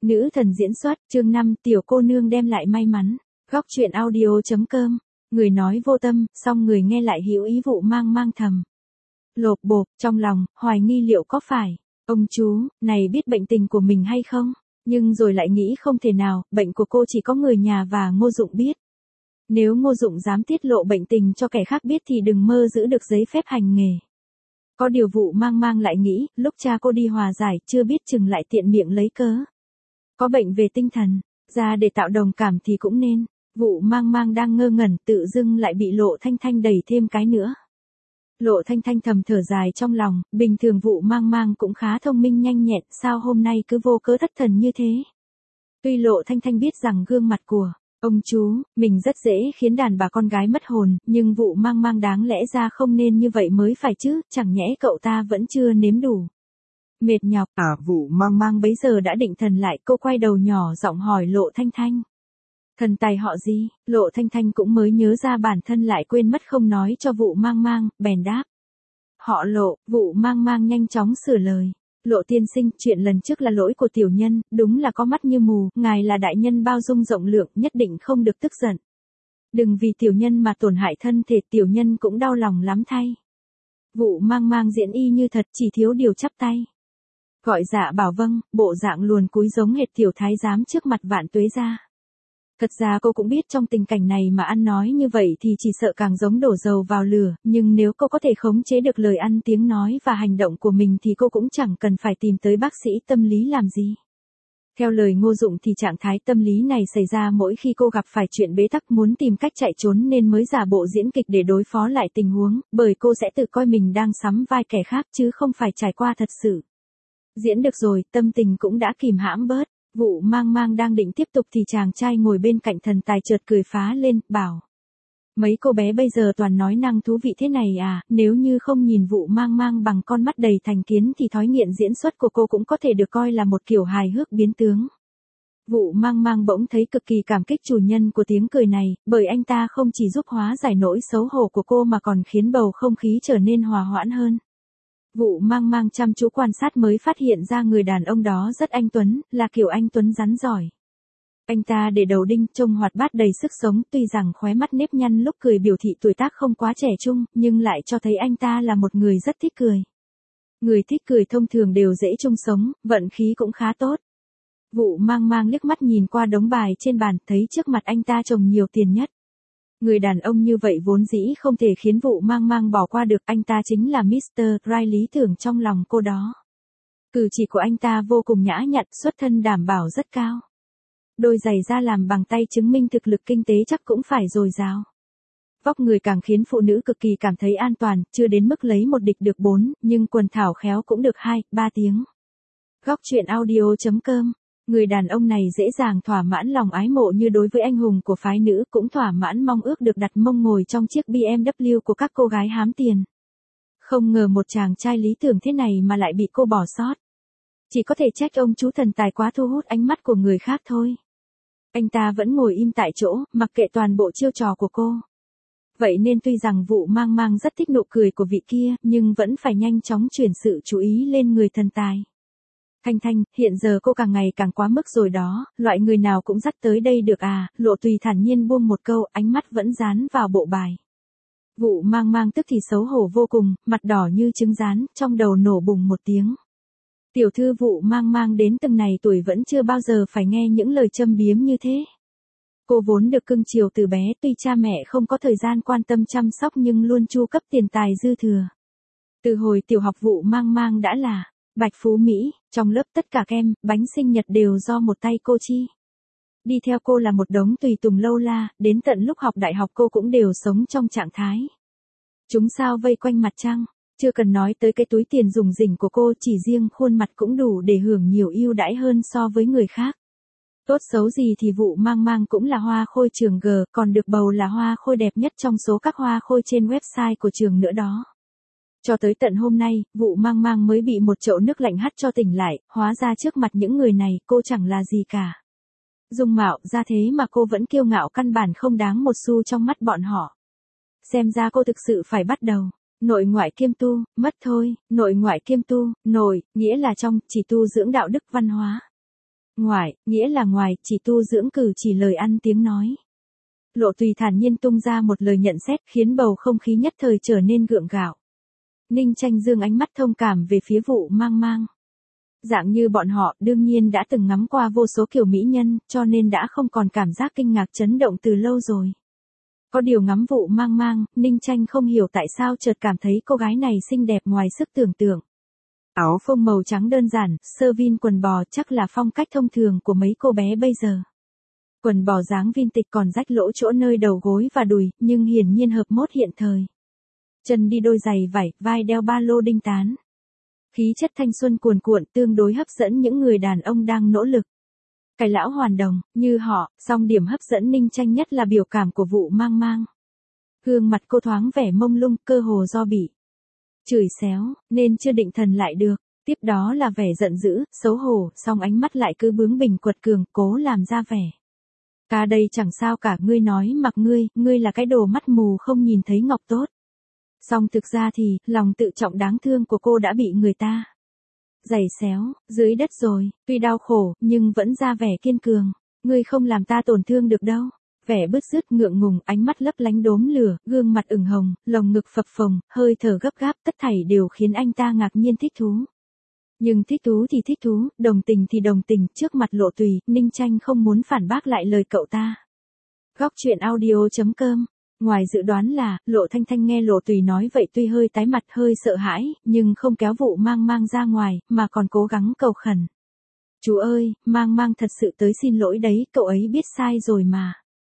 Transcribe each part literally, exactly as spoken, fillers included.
Nữ thần diễn xuất, chương năm, tiểu cô nương đem lại may mắn. Góc truyện audio.com. Người nói vô tâm, song người nghe lại hữu ý vụ mang mang thầm. Lộp bộp, trong lòng, hoài nghi liệu có phải, ông chú, này biết bệnh tình của mình hay không? Nhưng rồi lại nghĩ không thể nào, bệnh của cô chỉ có người nhà và Ngô Dụng biết. Nếu Ngô Dụng dám tiết lộ bệnh tình cho kẻ khác biết thì đừng mơ giữ được giấy phép hành nghề. Có điều vụ mang mang lại nghĩ, lúc cha cô đi hòa giải, chưa biết chừng lại tiện miệng lấy cớ. Có bệnh về tinh thần, ra để tạo đồng cảm thì cũng nên. Vụ mang mang đang ngơ ngẩn, tự dưng lại bị Lộ Thanh Thanh đẩy thêm cái nữa. Lộ Thanh Thanh thầm thở dài trong lòng, bình thường vụ mang mang cũng khá thông minh nhanh nhẹn, sao hôm nay cứ vô cớ thất thần như thế. Tuy Lộ Thanh Thanh biết rằng gương mặt của ông chú, mình rất dễ khiến đàn bà con gái mất hồn, nhưng vụ mang mang đáng lẽ ra không nên như vậy mới phải chứ, chẳng nhẽ cậu ta vẫn chưa nếm đủ. Mệt nhọc, à vụ mang mang bấy giờ đã định thần lại, cô quay đầu nhỏ giọng hỏi Lộ Thanh Thanh. Thần tài họ gì? Lộ Thanh Thanh cũng mới nhớ ra bản thân lại quên mất không nói cho vụ mang mang, bèn đáp. Họ Lộ, vụ mang mang nhanh chóng sửa lời. Lộ tiên sinh, chuyện lần trước là lỗi của tiểu nhân, đúng là có mắt như mù, ngài là đại nhân bao dung rộng lượng, nhất định không được tức giận. Đừng vì tiểu nhân mà tổn hại thân thể, tiểu nhân cũng đau lòng lắm thay. Vụ mang mang diễn y như thật, chỉ thiếu điều chắp tay. Gọi dạ bảo vâng, bộ dạng luồn cúi giống hệt tiểu thái giám trước mặt Vạn Tuế gia. Thật ra cô cũng biết trong tình cảnh này mà ăn nói như vậy thì chỉ sợ càng giống đổ dầu vào lửa, nhưng nếu cô có thể khống chế được lời ăn tiếng nói và hành động của mình thì cô cũng chẳng cần phải tìm tới bác sĩ tâm lý làm gì. Theo lời Ngô Dụng thì trạng thái tâm lý này xảy ra mỗi khi cô gặp phải chuyện bế tắc muốn tìm cách chạy trốn nên mới giả bộ diễn kịch để đối phó lại tình huống, bởi cô sẽ tự coi mình đang sắm vai kẻ khác chứ không phải trải qua thật sự. Diễn được rồi, tâm tình cũng đã kìm hãm bớt. Vụ mang mang đang định tiếp tục thì chàng trai ngồi bên cạnh thần tài chợt cười phá lên, bảo. Mấy cô bé bây giờ toàn nói năng thú vị thế này à, nếu như không nhìn vụ mang mang bằng con mắt đầy thành kiến thì thói nghiện diễn xuất của cô cũng có thể được coi là một kiểu hài hước biến tướng. Vụ mang mang bỗng thấy cực kỳ cảm kích chủ nhân của tiếng cười này, bởi anh ta không chỉ giúp hóa giải nỗi xấu hổ của cô mà còn khiến bầu không khí trở nên hòa hoãn hơn. Vụ mang mang chăm chú quan sát mới phát hiện ra người đàn ông đó rất anh tuấn, là kiểu anh tuấn rắn giỏi. Anh ta để đầu đinh, trông hoạt bát đầy sức sống, tuy rằng khóe mắt nếp nhăn lúc cười biểu thị tuổi tác không quá trẻ trung, nhưng lại cho thấy anh ta là một người rất thích cười. Người thích cười thông thường đều dễ chung sống, vận khí cũng khá tốt. Vụ mang mang liếc mắt nhìn qua đống bài trên bàn, thấy trước mặt anh ta trồng nhiều tiền nhất. Người đàn ông như vậy vốn dĩ không thể khiến vụ mang mang bỏ qua được, anh ta chính là mít tơ Right lý tưởng trong lòng cô đó. Cử chỉ của anh ta vô cùng nhã nhặn, xuất thân đảm bảo rất cao. Đôi giày da làm bằng tay chứng minh thực lực kinh tế chắc cũng phải dồi dào. Vóc người càng khiến phụ nữ cực kỳ cảm thấy an toàn, chưa đến mức lấy một địch được bốn, nhưng quần thảo khéo cũng được hai, ba tiếng. Góc truyện audio.com. Người đàn ông này dễ dàng thỏa mãn lòng ái mộ như đối với anh hùng của phái nữ, cũng thỏa mãn mong ước được đặt mông ngồi trong chiếc bê em vê của các cô gái hám tiền. Không ngờ một chàng trai lý tưởng thế này mà lại bị cô bỏ sót. Chỉ có thể trách ông chú thần tài quá thu hút ánh mắt của người khác thôi. Anh ta vẫn ngồi im tại chỗ, mặc kệ toàn bộ chiêu trò của cô. Vậy nên tuy rằng vụ mang mang rất thích nụ cười của vị kia, nhưng vẫn phải nhanh chóng chuyển sự chú ý lên người thần tài. Thanh Thanh, hiện giờ cô càng ngày càng quá mức rồi đó, loại người nào cũng dắt tới đây được à, Lộ Tùy thản nhiên buông một câu, ánh mắt vẫn dán vào bộ bài. Vụ mang mang tức thì xấu hổ vô cùng, mặt đỏ như trứng rán, trong đầu nổ bùng một tiếng. Tiểu thư vụ mang mang đến từng này tuổi vẫn chưa bao giờ phải nghe những lời châm biếm như thế. Cô vốn được cưng chiều từ bé, tuy cha mẹ không có thời gian quan tâm chăm sóc nhưng luôn chu cấp tiền tài dư thừa. Từ hồi tiểu học vụ mang mang đã là Bạch Phú Mỹ, trong lớp tất cả kem, bánh sinh nhật đều do một tay cô chi. Đi theo cô là một đống tùy tùng lâu la, đến tận lúc học đại học cô cũng đều sống trong trạng thái chúng sao vây quanh mặt trăng, chưa cần nói tới cái túi tiền rủng rỉnh của cô, chỉ riêng khuôn mặt cũng đủ để hưởng nhiều ưu đãi hơn so với người khác. Tốt xấu gì thì vụ mang mang cũng là hoa khôi trường G, còn được bầu là hoa khôi đẹp nhất trong số các hoa khôi trên website của trường nữa đó. Cho tới tận hôm nay, vụ mang mang mới bị một chậu nước lạnh hắt cho tỉnh lại, hóa ra trước mặt những người này, cô chẳng là gì cả. Dung mạo ra thế mà cô vẫn kiêu ngạo căn bản không đáng một xu trong mắt bọn họ. Xem ra cô thực sự phải bắt đầu, nội ngoại kiêm tu, mất thôi, nội ngoại kiêm tu, nội, nghĩa là trong, chỉ tu dưỡng đạo đức văn hóa. Ngoại, nghĩa là ngoài, chỉ tu dưỡng cử chỉ lời ăn tiếng nói. Lộ Tùy thản nhiên tung ra một lời nhận xét khiến bầu không khí nhất thời trở nên gượng gạo. Ninh Tranh dương ánh mắt thông cảm về phía Vụ Mang Mang. Dạng như bọn họ đương nhiên đã từng ngắm qua vô số kiểu mỹ nhân, cho nên đã không còn cảm giác kinh ngạc chấn động từ lâu rồi. Có điều ngắm Vụ Mang Mang, Ninh Tranh không hiểu tại sao chợt cảm thấy cô gái này xinh đẹp ngoài sức tưởng tượng. Áo phông màu trắng đơn giản, sơ vin quần bò chắc là phong cách thông thường của mấy cô bé bây giờ. Quần bò dáng vintage còn rách lỗ chỗ nơi đầu gối và đùi, nhưng hiển nhiên hợp mốt hiện thời. Chân đi đôi giày vải, vai đeo ba lô đinh tán. Khí chất thanh xuân cuồn cuộn tương đối hấp dẫn những người đàn ông đang nỗ lực. Cái lão hoàn đồng, như họ, song điểm hấp dẫn Ninh Tranh nhất là biểu cảm của Vụ Mang Mang. Gương mặt cô thoáng vẻ mông lung, cơ hồ do bị chửi xéo, nên chưa định thần lại được. Tiếp đó là vẻ giận dữ, xấu hổ, song ánh mắt lại cứ bướng bỉnh quật cường, cố làm ra vẻ. Ca đây chẳng sao cả, ngươi nói mặc ngươi, ngươi là cái đồ mắt mù không nhìn thấy ngọc tốt. Song thực ra thì, lòng tự trọng đáng thương của cô đã bị người ta giày xéo, dưới đất rồi, tuy đau khổ, nhưng vẫn ra vẻ kiên cường. Ngươi không làm ta tổn thương được đâu. Vẻ bứt rứt ngượng ngùng, ánh mắt lấp lánh đốm lửa, gương mặt ửng hồng, lồng ngực phập phồng, hơi thở gấp gáp, tất thảy đều khiến anh ta ngạc nhiên thích thú. Nhưng thích thú thì thích thú, đồng tình thì đồng tình, trước mặt Lộ Tùy, Ninh Tranh không muốn phản bác lại lời cậu ta. Góc truyện audio chấm com. Ngoài dự đoán là, Lộ Thanh Thanh nghe Lộ Tùy nói vậy tuy hơi tái mặt hơi sợ hãi, nhưng không kéo Vụ Mang Mang ra ngoài, mà còn cố gắng cầu khẩn. Chú ơi, Mang Mang thật sự tới xin lỗi đấy, cậu ấy biết sai rồi mà.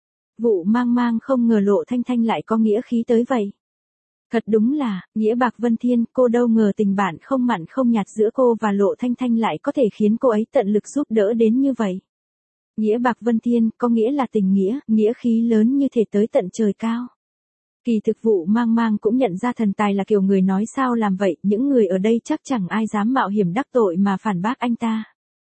Vụ Mang Mang không ngờ Lộ Thanh Thanh lại có nghĩa khí tới vậy. Thật đúng là, nghĩa bạc vân thiên, cô đâu ngờ tình bạn không mặn không nhạt giữa cô và Lộ Thanh Thanh lại có thể khiến cô ấy tận lực giúp đỡ đến như vậy. Nghĩa bạc vân thiên, có nghĩa là tình nghĩa, nghĩa khí lớn như thể tới tận trời cao. Kỳ thực Vụ Mang Mang cũng nhận ra thần tài là kiểu người nói sao làm vậy, những người ở đây chắc chẳng ai dám mạo hiểm đắc tội mà phản bác anh ta.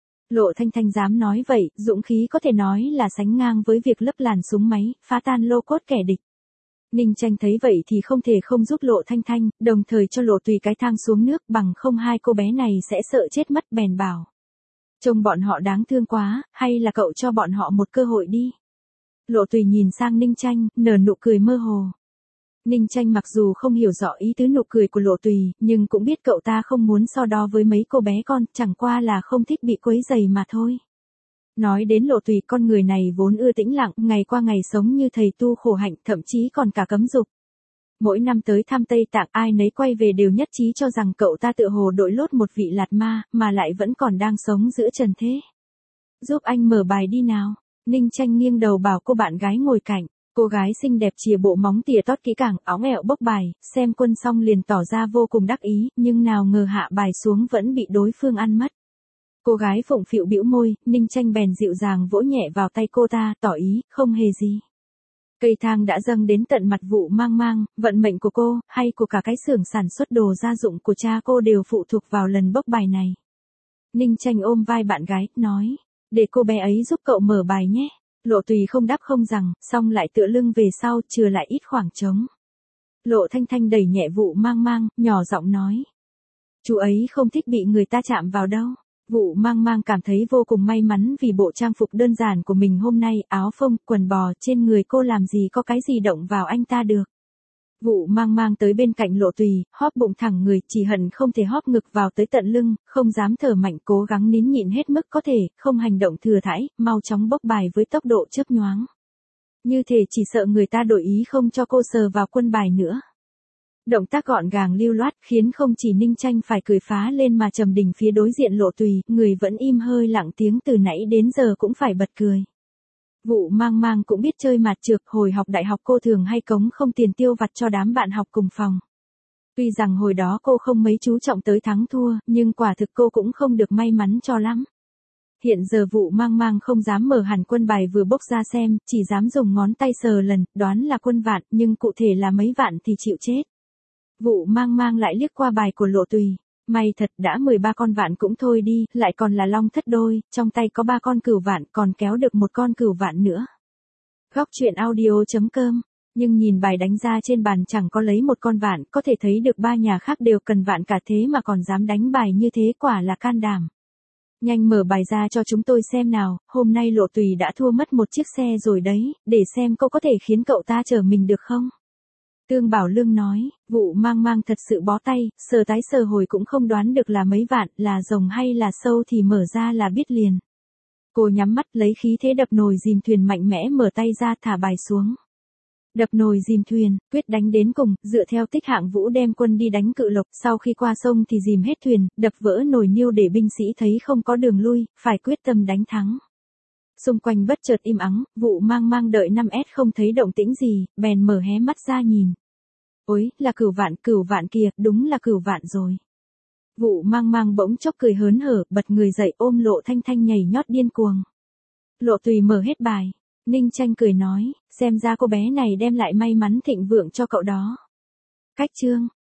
Lộ Thanh Thanh dám nói vậy, dũng khí có thể nói là sánh ngang với việc lấp làn súng máy, phá tan lô cốt kẻ địch. Ninh Tranh thấy vậy thì không thể không giúp Lộ Thanh Thanh, đồng thời cho Lộ Tùy cái thang xuống nước, bằng không hai cô bé này sẽ sợ chết mất, bèn bảo. Trông bọn họ đáng thương quá, hay là cậu cho bọn họ một cơ hội đi. Lộ Tùy nhìn sang Ninh Tranh, nở nụ cười mơ hồ. Ninh Tranh mặc dù không hiểu rõ ý tứ nụ cười của Lộ Tùy, nhưng cũng biết cậu ta không muốn so đo với mấy cô bé con, chẳng qua là không thích bị quấy rầy mà thôi. Nói đến Lộ Tùy, con người này vốn ưa tĩnh lặng, ngày qua ngày sống như thầy tu khổ hạnh, thậm chí còn cả cấm dục. Mỗi năm tới thăm Tây Tạng, ai nấy quay về đều nhất trí cho rằng cậu ta tựa hồ đội lốt một vị lạt ma, mà lại vẫn còn đang sống giữa trần thế. Giúp anh mở bài đi nào. Ninh Tranh nghiêng đầu bảo cô bạn gái ngồi cạnh. Cô gái xinh đẹp chìa bộ móng tỉa tót kỹ càng, óng ẹo bốc bài, xem quân xong liền tỏ ra vô cùng đắc ý, nhưng nào ngờ hạ bài xuống vẫn bị đối phương ăn mất. Cô gái phụng phịu bĩu môi, Ninh Tranh bèn dịu dàng vỗ nhẹ vào tay cô ta, tỏ ý, không hề gì. Cây thang đã dâng đến tận mặt Vụ Mang Mang, vận mệnh của cô, hay của cả cái xưởng sản xuất đồ gia dụng của cha cô đều phụ thuộc vào lần bốc bài này. Ninh Tranh ôm vai bạn gái, nói, để cô bé ấy giúp cậu mở bài nhé. Lộ Tùy không đáp không rằng, xong lại tựa lưng về sau, chừa lại ít khoảng trống. Lộ Thanh Thanh đẩy nhẹ Vụ Mang Mang, nhỏ giọng nói. Chú ấy không thích bị người ta chạm vào đâu. Vụ Mang Mang cảm thấy vô cùng may mắn vì bộ trang phục đơn giản của mình hôm nay, áo phông, quần bò, trên người cô làm gì có cái gì động vào anh ta được. Vụ Mang Mang tới bên cạnh Lộ Tùy, hóp bụng thẳng người, chỉ hận không thể hóp ngực vào tới tận lưng, không dám thở mạnh, cố gắng nín nhịn hết mức có thể, không hành động thừa thãi, mau chóng bốc bài với tốc độ chớp nhoáng. Như thể chỉ sợ người ta đổi ý không cho cô sờ vào quân bài nữa. Động tác gọn gàng lưu loát khiến không chỉ Ninh Tranh phải cười phá lên mà trầm đình phía đối diện Lộ Tùy, người vẫn im hơi lặng tiếng từ nãy đến giờ cũng phải bật cười. Vụ Mang Mang cũng biết chơi mạt trược, hồi học đại học cô thường hay cống không tiền tiêu vặt cho đám bạn học cùng phòng. Tuy rằng hồi đó cô không mấy chú trọng tới thắng thua, nhưng quả thực cô cũng không được may mắn cho lắm. Hiện giờ Vụ Mang Mang không dám mở hẳn quân bài vừa bốc ra xem, chỉ dám dùng ngón tay sờ lần, đoán là quân vạn, nhưng cụ thể là mấy vạn thì chịu chết. Vụ Mang Mang lại liếc qua bài của Lộ Tùy. May thật đã mười ba con vạn cũng thôi đi, lại còn là long thất đôi, trong tay có ba con cửu vạn, còn kéo được một con cửu vạn nữa. Góc truyện audio chấm com. Nhưng nhìn bài đánh ra trên bàn chẳng có lấy một con vạn, có thể thấy được ba nhà khác đều cần vạn cả thế mà còn dám đánh bài như thế, quả là can đảm. Nhanh mở bài ra cho chúng tôi xem nào, hôm nay Lộ Tùy đã thua mất một chiếc xe rồi đấy, để xem cô có thể khiến cậu ta chở mình được không? Tương Bảo Lương nói, vụ mang mang thật sự bó tay, sờ tái sờ hồi cũng không đoán được là mấy vạn, là rồng hay là sâu thì mở ra là biết liền. Cô nhắm mắt lấy khí thế đập nồi dìm thuyền mạnh mẽ mở tay ra thả bài xuống. Đập nồi dìm thuyền, quyết đánh đến cùng, dựa theo tích Hạng Vũ đem quân đi đánh Cự Lộc, sau khi qua sông thì dìm hết thuyền, đập vỡ nồi niêu để binh sĩ thấy không có đường lui, phải quyết tâm đánh thắng. Xung quanh bất chợt im ắng, vụ mang mang đợi năm S không thấy động tĩnh gì, bèn mở hé mắt ra nhìn. Ôi, là Cửu Vạn, Cửu Vạn kìa, đúng là Cửu Vạn rồi. Vụ mang mang bỗng chốc cười hớn hở, bật người dậy ôm Lộ Thanh Thanh nhảy nhót điên cuồng. Lộ Tùy mở hết bài. Ninh Tranh cười nói, xem ra cô bé này đem lại may mắn thịnh vượng cho cậu đó. Cách chương